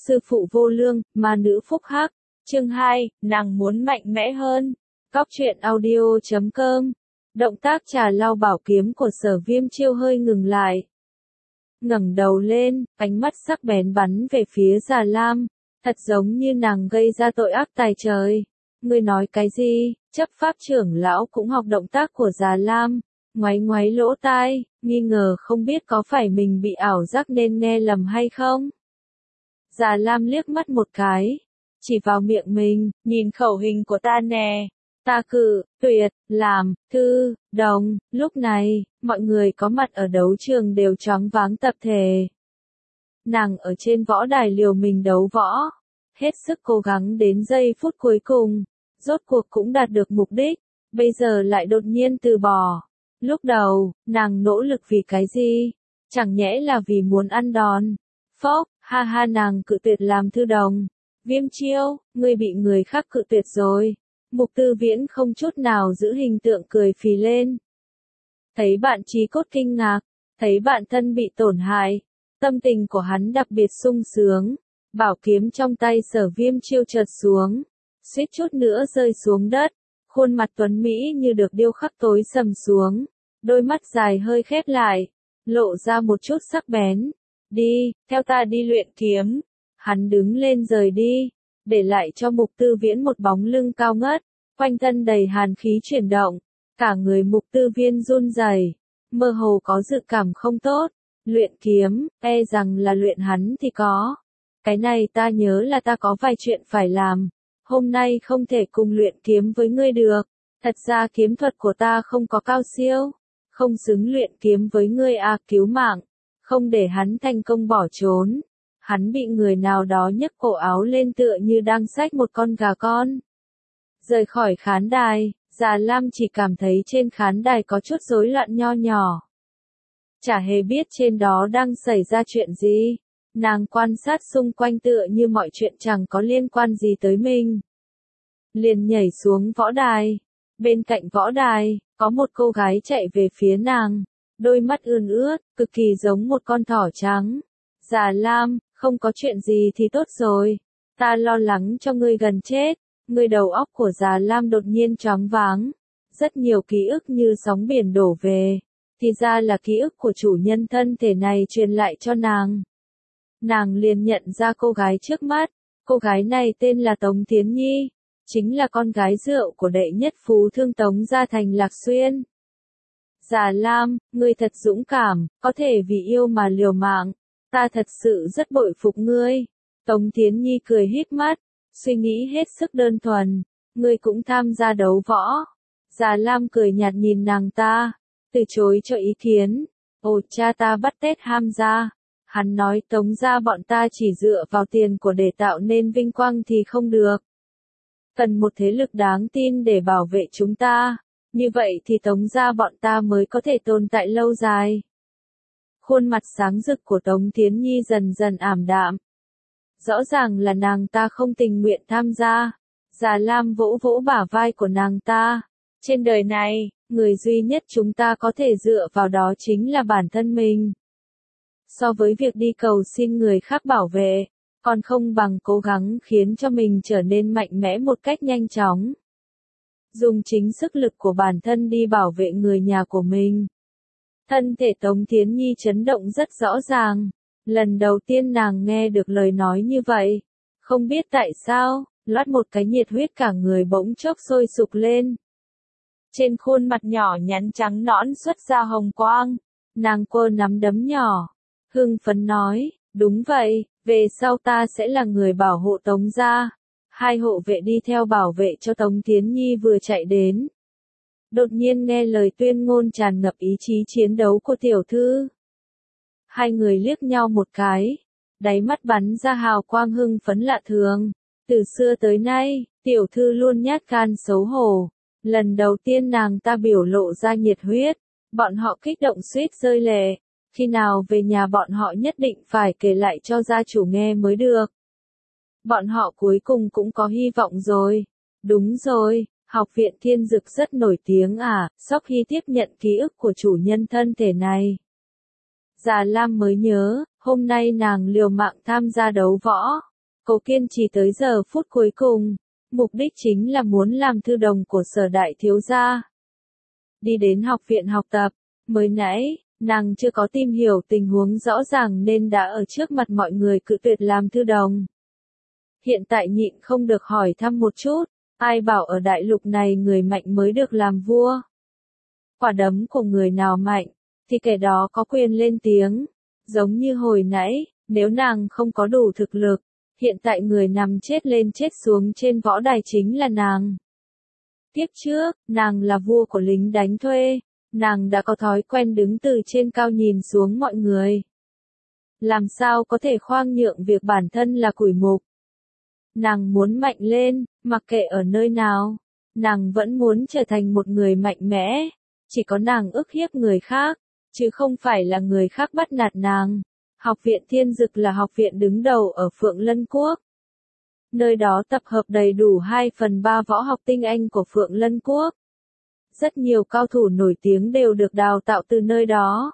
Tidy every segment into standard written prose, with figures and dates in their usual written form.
sư phụ vô lương, ma nữ phúc hắc. Chương 2, nàng muốn mạnh mẽ hơn. Cóc truyện audio.com. Động tác trà lau bảo kiếm của Sở Viêm Chiêu hơi ngừng lại. Ngẩng đầu lên, ánh mắt sắc bén bắn về phía Già Lam, thật giống như nàng gây ra tội ác tày trời. Ngươi nói cái gì? Chấp pháp trưởng lão cũng học động tác của Già Lam, ngoáy ngoáy lỗ tai, nghi ngờ không biết có phải mình bị ảo giác nên nghe lầm hay không. Già Lam liếc mắt một cái, chỉ vào miệng mình, nhìn khẩu hình của ta nè. Ta cự, tuyệt, làm, thư, đồng. Lúc này, mọi người có mặt ở đấu trường đều choáng váng tập thể. Nàng ở trên võ đài liều mình đấu võ, hết sức cố gắng đến giây phút cuối cùng, rốt cuộc cũng đạt được mục đích, bây giờ lại đột nhiên từ bỏ. Lúc đầu, nàng nỗ lực vì cái gì? Chẳng nhẽ là vì muốn ăn đòn. Phốc, ha ha, nàng cự tuyệt làm thư đồng. Viêm Chiêu, ngươi bị người khác cự tuyệt rồi. Mục Tư Viễn không chút nào giữ hình tượng cười phì lên. Thấy bạn trí cốt kinh ngạc, thấy bạn thân bị tổn hại, tâm tình của hắn đặc biệt sung sướng. Bảo kiếm trong tay Sở Viêm Chiêu chợt xuống, suýt chút nữa rơi xuống đất. Khuôn mặt tuấn Mỹ như được điêu khắc tối sầm xuống, đôi mắt dài hơi khép lại, lộ ra một chút sắc bén. Đi, theo ta đi luyện kiếm. Hắn đứng lên rời đi, để lại cho Mục Tư Viễn một bóng lưng cao ngất, quanh thân đầy hàn khí chuyển động, cả người Mục Tư Viễn run rẩy, mơ hồ có dự cảm không tốt. Luyện kiếm, e rằng là luyện hắn thì có. Cái này ta nhớ là ta có vài chuyện phải làm, hôm nay không thể cùng luyện kiếm với ngươi được. Thật ra kiếm thuật của ta không có cao siêu, không xứng luyện kiếm với ngươi à. Cứu mạng, không để hắn thành công bỏ trốn. Hắn bị người nào đó nhấc cổ áo lên tựa như đang xách một con gà con. Rời khỏi khán đài, Già Lam chỉ cảm thấy trên khán đài có chút rối loạn nho nhỏ. Chả hề biết trên đó đang xảy ra chuyện gì. Nàng quan sát xung quanh tựa như mọi chuyện chẳng có liên quan gì tới mình. Liền nhảy xuống võ đài. Bên cạnh võ đài, có một cô gái chạy về phía nàng. Đôi mắt ươn ướt, cực kỳ giống một con thỏ trắng. Già Lam, không có chuyện gì thì tốt rồi. Ta lo lắng cho ngươi gần chết. Người đầu óc của Già Lam đột nhiên choáng váng. Rất nhiều ký ức như sóng biển đổ về. Thì ra là ký ức của chủ nhân thân thể này truyền lại cho nàng. Nàng liền nhận ra cô gái trước mắt. Cô gái này tên là Tống Thiến Nhi, chính là con gái rượu của đệ nhất phú thương Tống gia thành Lạc Xuyên. Già Lam, ngươi thật dũng cảm, có thể vì yêu mà liều mạng. Ta thật sự rất bội phục ngươi. Tống Thiến Nhi cười híp mắt, suy nghĩ hết sức đơn thuần. Ngươi cũng tham gia đấu võ. Già Lam cười nhạt nhìn nàng ta, từ chối cho ý kiến. Ồ, cha ta bắt Tết ham gia. Hắn nói Tống gia bọn ta chỉ dựa vào tiền của để tạo nên vinh quang thì không được. Cần một thế lực đáng tin để bảo vệ chúng ta. Như vậy thì Tống gia bọn ta mới có thể tồn tại lâu dài. Khuôn mặt sáng rực của Tống Thiến Nhi dần dần ảm đạm. Rõ ràng là nàng ta không tình nguyện tham gia. Già Lam vỗ vỗ bả vai của nàng ta. Trên đời này, người duy nhất chúng ta có thể dựa vào đó chính là bản thân mình. So với việc đi cầu xin người khác bảo vệ, còn không bằng cố gắng khiến cho mình trở nên mạnh mẽ một cách nhanh chóng. Dùng chính sức lực của bản thân đi bảo vệ người nhà của mình. Thân thể Tống Thiến Nhi chấn động rất rõ ràng. Lần đầu tiên nàng nghe được lời nói như vậy. Không biết tại sao, loát một cái nhiệt huyết cả người bỗng chốc sôi sục lên. Trên khuôn mặt nhỏ nhắn trắng nõn xuất ra hồng quang. Nàng cô nắm đấm nhỏ, hưng phấn nói, đúng vậy, về sau ta sẽ là người bảo hộ Tống gia. Hai hộ vệ đi theo bảo vệ cho Tống Thiến Nhi vừa chạy đến. Đột nhiên nghe lời tuyên ngôn tràn ngập ý chí chiến đấu của tiểu thư. Hai người liếc nhau một cái, đáy mắt bắn ra hào quang hưng phấn lạ thường. Từ xưa tới nay, tiểu thư luôn nhát gan xấu hổ. Lần đầu tiên nàng ta biểu lộ ra nhiệt huyết, bọn họ kích động suýt rơi lệ. Khi nào về nhà bọn họ nhất định phải kể lại cho gia chủ nghe mới được. Bọn họ cuối cùng cũng có hy vọng rồi. Đúng rồi, học viện Thiên Dực rất nổi tiếng à. Sau khi tiếp nhận ký ức của chủ nhân thân thể này, Già Lam mới nhớ, hôm nay nàng liều mạng tham gia đấu võ. Cô kiên trì tới giờ phút cuối cùng, mục đích chính là muốn làm thư đồng của Sở đại thiếu gia. Đi đến học viện học tập, mới nãy, nàng chưa có tìm hiểu tình huống rõ ràng nên đã ở trước mặt mọi người cự tuyệt làm thư đồng. Hiện tại nhịn không được hỏi thăm một chút, ai bảo ở đại lục này người mạnh mới được làm vua. Quả đấm của người nào mạnh, thì kẻ đó có quyền lên tiếng. Giống như hồi nãy, nếu nàng không có đủ thực lực, hiện tại người nằm chết lên chết xuống trên võ đài chính là nàng. Tiếp trước, nàng là vua của lính đánh thuê, nàng đã có thói quen đứng từ trên cao nhìn xuống mọi người. Làm sao có thể khoang nhượng việc bản thân là củi mục. Nàng muốn mạnh lên, mặc kệ ở nơi nào, nàng vẫn muốn trở thành một người mạnh mẽ, chỉ có nàng ức hiếp người khác, chứ không phải là người khác bắt nạt nàng. Học viện Thiên Dực là học viện đứng đầu ở Phượng Lân Quốc. Nơi đó tập hợp đầy đủ 2/3 võ học tinh anh của Phượng Lân Quốc. Rất nhiều cao thủ nổi tiếng đều được đào tạo từ nơi đó.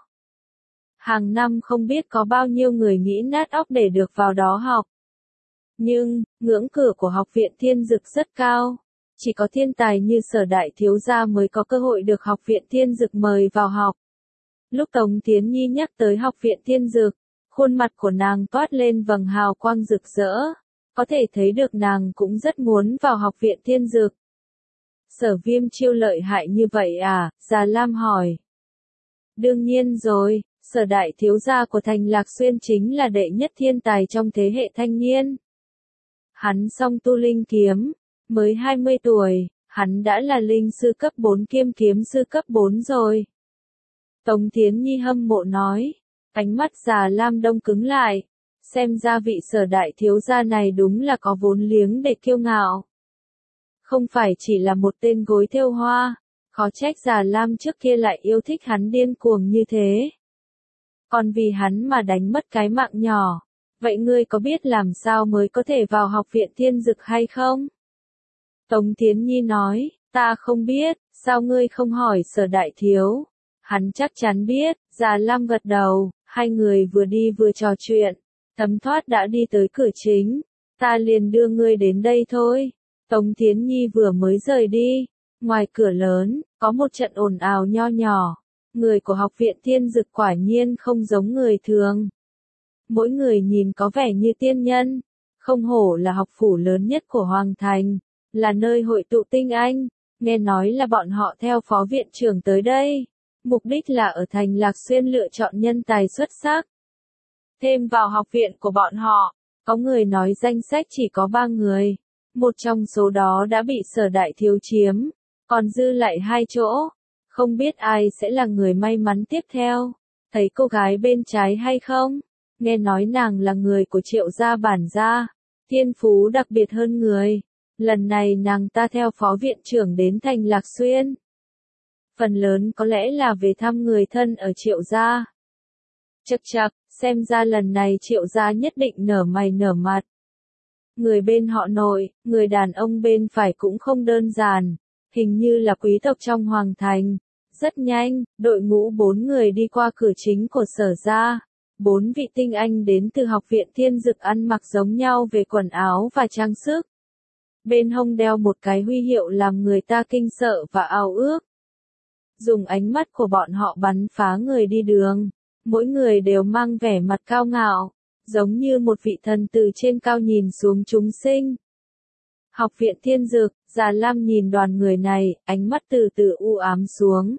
Hàng năm không biết có bao nhiêu người nghĩ nát óc để được vào đó học. Nhưng, ngưỡng cửa của học viện Thiên Dực rất cao. Chỉ có thiên tài như Sở đại thiếu gia mới có cơ hội được học viện Thiên Dực mời vào học. Lúc Tống Thiến Nhi nhắc tới học viện Thiên Dực, khuôn mặt của nàng toát lên vầng hào quang rực rỡ. Có thể thấy được nàng cũng rất muốn vào học viện Thiên Dực. Sở Viêm Chiêu lợi hại như vậy à? Già Lam hỏi. Đương nhiên rồi, Sở đại thiếu gia của thành Lạc Xuyên chính là đệ nhất thiên tài trong thế hệ thanh niên. Hắn song tu linh kiếm, mới 20 tuổi, hắn đã là linh sư cấp 4 kiêm kiếm sư cấp 4 rồi. Tống Thiến Nhi hâm mộ nói, ánh mắt Già Lam đông cứng lại, xem ra vị Sở đại thiếu gia này đúng là có vốn liếng để kiêu ngạo. Không phải chỉ là một tên gối thêu hoa, khó trách Già Lam trước kia lại yêu thích hắn điên cuồng như thế. Còn vì hắn mà đánh mất cái mạng nhỏ, vậy ngươi có biết làm sao mới có thể vào học viện Thiên Dực hay không? Tống Thiến Nhi nói, ta không biết, sao ngươi không hỏi Sở đại thiếu? Hắn chắc chắn biết. Già Lam gật đầu, hai người vừa đi vừa trò chuyện. Thấm Thoát đã đi tới cửa chính, ta liền đưa ngươi đến đây thôi. Tống Thiến Nhi vừa mới rời đi, ngoài cửa lớn, có một trận ồn ào nho nhỏ. Người của học viện Thiên Dực quả nhiên không giống người thường. Mỗi người nhìn có vẻ như tiên nhân, không hổ là học phủ lớn nhất của Hoàng Thành, là nơi hội tụ tinh anh, nghe nói là bọn họ theo phó viện trưởng tới đây. Mục đích là ở thành Lạc Xuyên lựa chọn nhân tài xuất sắc. Thêm vào học viện của bọn họ, có người nói danh sách chỉ có 3 người. Một trong số đó đã bị Sở đại thiếu chiếm, còn dư lại 2 chỗ. Không biết ai sẽ là người may mắn tiếp theo. Thấy cô gái bên trái hay không? Nghe nói nàng là người của Triệu gia bản gia, thiên phú đặc biệt hơn người. Lần này nàng ta theo phó viện trưởng đến thành Lạc Xuyên. Phần lớn có lẽ là về thăm người thân ở Triệu gia. Chậc chậc, xem ra lần này Triệu gia nhất định nở mày nở mặt. Người bên họ nội, người đàn ông bên phải cũng không đơn giản, hình như là quý tộc trong Hoàng Thành. Rất nhanh, đội ngũ 4 người đi qua cửa chính của Sở gia. 4 vị tinh anh đến từ học viện Thiên Dực ăn mặc giống nhau về quần áo và trang sức. Bên hông đeo một cái huy hiệu làm người ta kinh sợ và ao ước. Dùng ánh mắt của bọn họ bắn phá người đi đường. Mỗi người đều mang vẻ mặt cao ngạo, giống như một vị thần từ trên cao nhìn xuống chúng sinh. Học viện Thiên Dực, Già Lam nhìn đoàn người này, ánh mắt từ từ u ám xuống.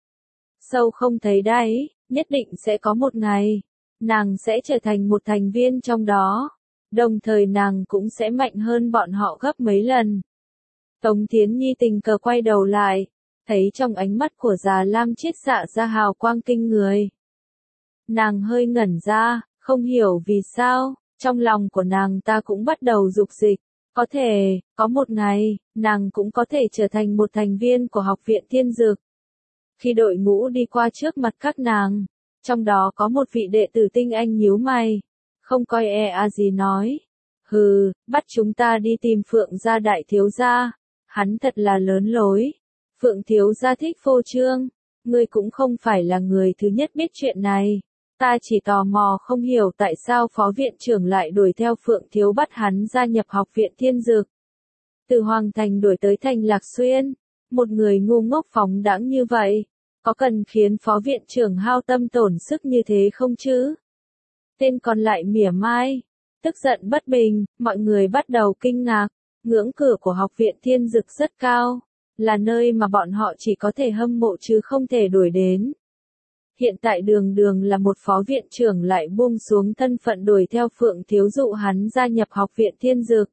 Sâu không thấy đáy, nhất định sẽ có một ngày, nàng sẽ trở thành một thành viên trong đó. Đồng thời nàng cũng sẽ mạnh hơn bọn họ gấp mấy lần. Tống Thiến Nhi tình cờ quay đầu lại, thấy trong ánh mắt của Già Lam chiết xạ ra hào quang kinh người. Nàng hơi ngẩn ra, không hiểu vì sao, trong lòng của nàng ta cũng bắt đầu dục dịch. Có thể, có một ngày, nàng cũng có thể trở thành một thành viên của học viện Thiên Dực. Khi đội ngũ đi qua trước mặt các nàng, trong đó có một vị đệ tử tinh anh nhíu mày, không coi gì nói. Hừ, bắt chúng ta đi tìm Phượng gia đại thiếu gia, hắn thật là lớn lối. Phượng thiếu gia thích phô trương, ngươi cũng không phải là người thứ nhất biết chuyện này. Ta chỉ tò mò không hiểu tại sao phó viện trưởng lại đuổi theo Phượng Thiếu bắt hắn gia nhập học viện Thiên Dược. Từ Hoàng Thành đuổi tới thành Lạc Xuyên, một người ngu ngốc phóng đãng như vậy, có cần khiến phó viện trưởng hao tâm tổn sức như thế không chứ? Tên còn lại mỉa mai, tức giận bất bình, mọi người bắt đầu kinh ngạc, ngưỡng cửa của học viện Thiên Dược rất cao, là nơi mà bọn họ chỉ có thể hâm mộ chứ không thể đuổi đến. Hiện tại Đường Đường là một phó viện trưởng lại buông xuống thân phận đuổi theo Phượng Thiếu dụ hắn gia nhập học viện Thiên Dược.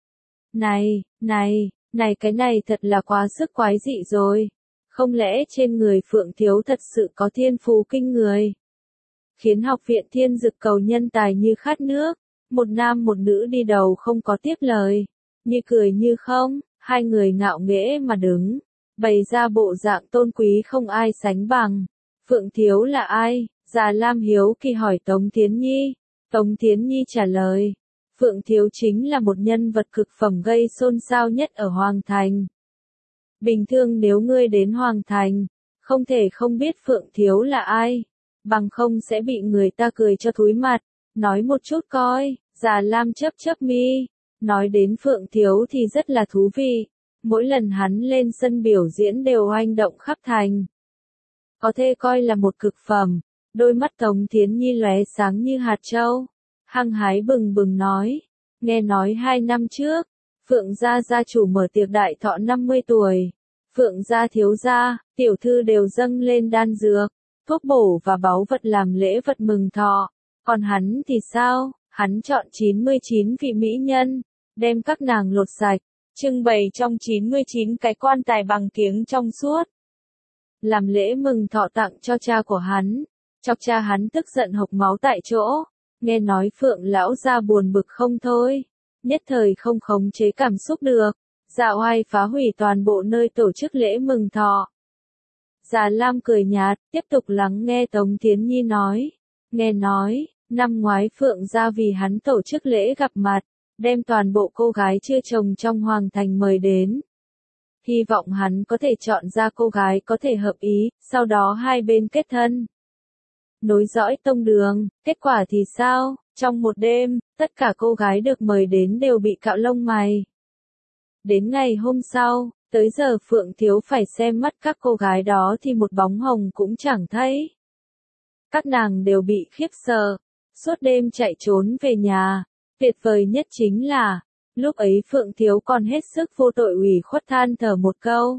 Này, cái này thật là quá sức quái dị rồi. Không lẽ trên người Phượng Thiếu thật sự có thiên phú kinh người? Khiến học viện Thiên Dược cầu nhân tài như khát nước, một nam một nữ đi đầu không có tiếp lời, như cười như không, hai người ngạo nghễ mà đứng, bày ra bộ dạng tôn quý không ai sánh bằng. Phượng Thiếu là ai? Già Lam hiếu kỳ hỏi Tống Thiến Nhi. Tống Thiến Nhi trả lời, Phượng Thiếu chính là một nhân vật cực phẩm gây xôn xao nhất ở Hoàng Thành. Bình thường nếu ngươi đến Hoàng Thành, không thể không biết Phượng Thiếu là ai, bằng không sẽ bị người ta cười cho thúi mặt. Nói một chút coi, Già Lam chớp chớp mi, nói đến Phượng Thiếu thì rất là thú vị, mỗi lần hắn lên sân biểu diễn đều oanh động khắp thành. Có thể coi là một cực phẩm, đôi mắt Tống Thiến Nhi lóe sáng như hạt châu, hăng hái bừng bừng nói, nghe nói 2 năm trước, Phượng gia gia chủ mở tiệc đại thọ 50 tuổi, Phượng gia thiếu gia, tiểu thư đều dâng lên đan dược, thuốc bổ và báu vật làm lễ vật mừng thọ, còn hắn thì sao, hắn chọn 99 vị mỹ nhân, đem các nàng lột sạch, trưng bày trong 99 cái quan tài bằng kiếng trong suốt. Làm lễ mừng thọ tặng cho cha của hắn, chọc cha hắn tức giận hộc máu tại chỗ, nghe nói Phượng lão gia buồn bực không thôi, nhất thời không khống chế cảm xúc được, dạ oai phá hủy toàn bộ nơi tổ chức lễ mừng thọ. Già Lam cười nhạt, tiếp tục lắng nghe Tống Thiến Nhi nói, nghe nói, năm ngoái Phượng gia vì hắn tổ chức lễ gặp mặt, đem toàn bộ cô gái chưa chồng trong Hoàng Thành mời đến. Hy vọng hắn có thể chọn ra cô gái có thể hợp ý, sau đó hai bên kết thân. Nối dõi tông đường, kết quả thì sao? Trong một đêm, tất cả cô gái được mời đến đều bị cạo lông mày. Đến ngày hôm sau, tới giờ Phượng Thiếu phải xem mắt các cô gái đó thì một bóng hồng cũng chẳng thấy. Các nàng đều bị khiếp sợ, suốt đêm chạy trốn về nhà. Tuyệt vời nhất chính là, lúc ấy Phượng Thiếu còn hết sức vô tội ủy khuất than thở một câu.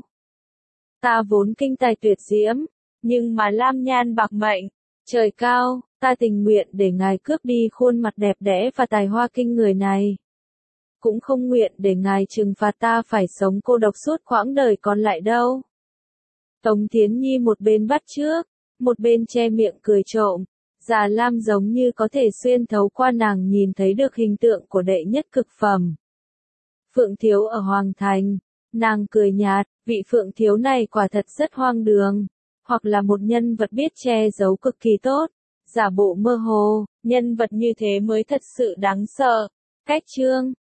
Ta vốn kinh tài tuyệt diễm, nhưng mà lam nhan bạc mệnh, trời cao, ta tình nguyện để ngài cướp đi khuôn mặt đẹp đẽ và tài hoa kinh người này. Cũng không nguyện để ngài trừng phạt ta phải sống cô độc suốt quãng đời còn lại đâu. Tống Thiến Nhi một bên bắt chước, một bên che miệng cười trộm. Già Lam giống như có thể xuyên thấu qua nàng nhìn thấy được hình tượng của đệ nhất cực phẩm. Phượng Thiếu ở Hoàng Thành, nàng cười nhạt, vị Phượng Thiếu này quả thật rất hoang đường, hoặc là một nhân vật biết che giấu cực kỳ tốt, giả bộ mơ hồ, nhân vật như thế mới thật sự đáng sợ. Cách chương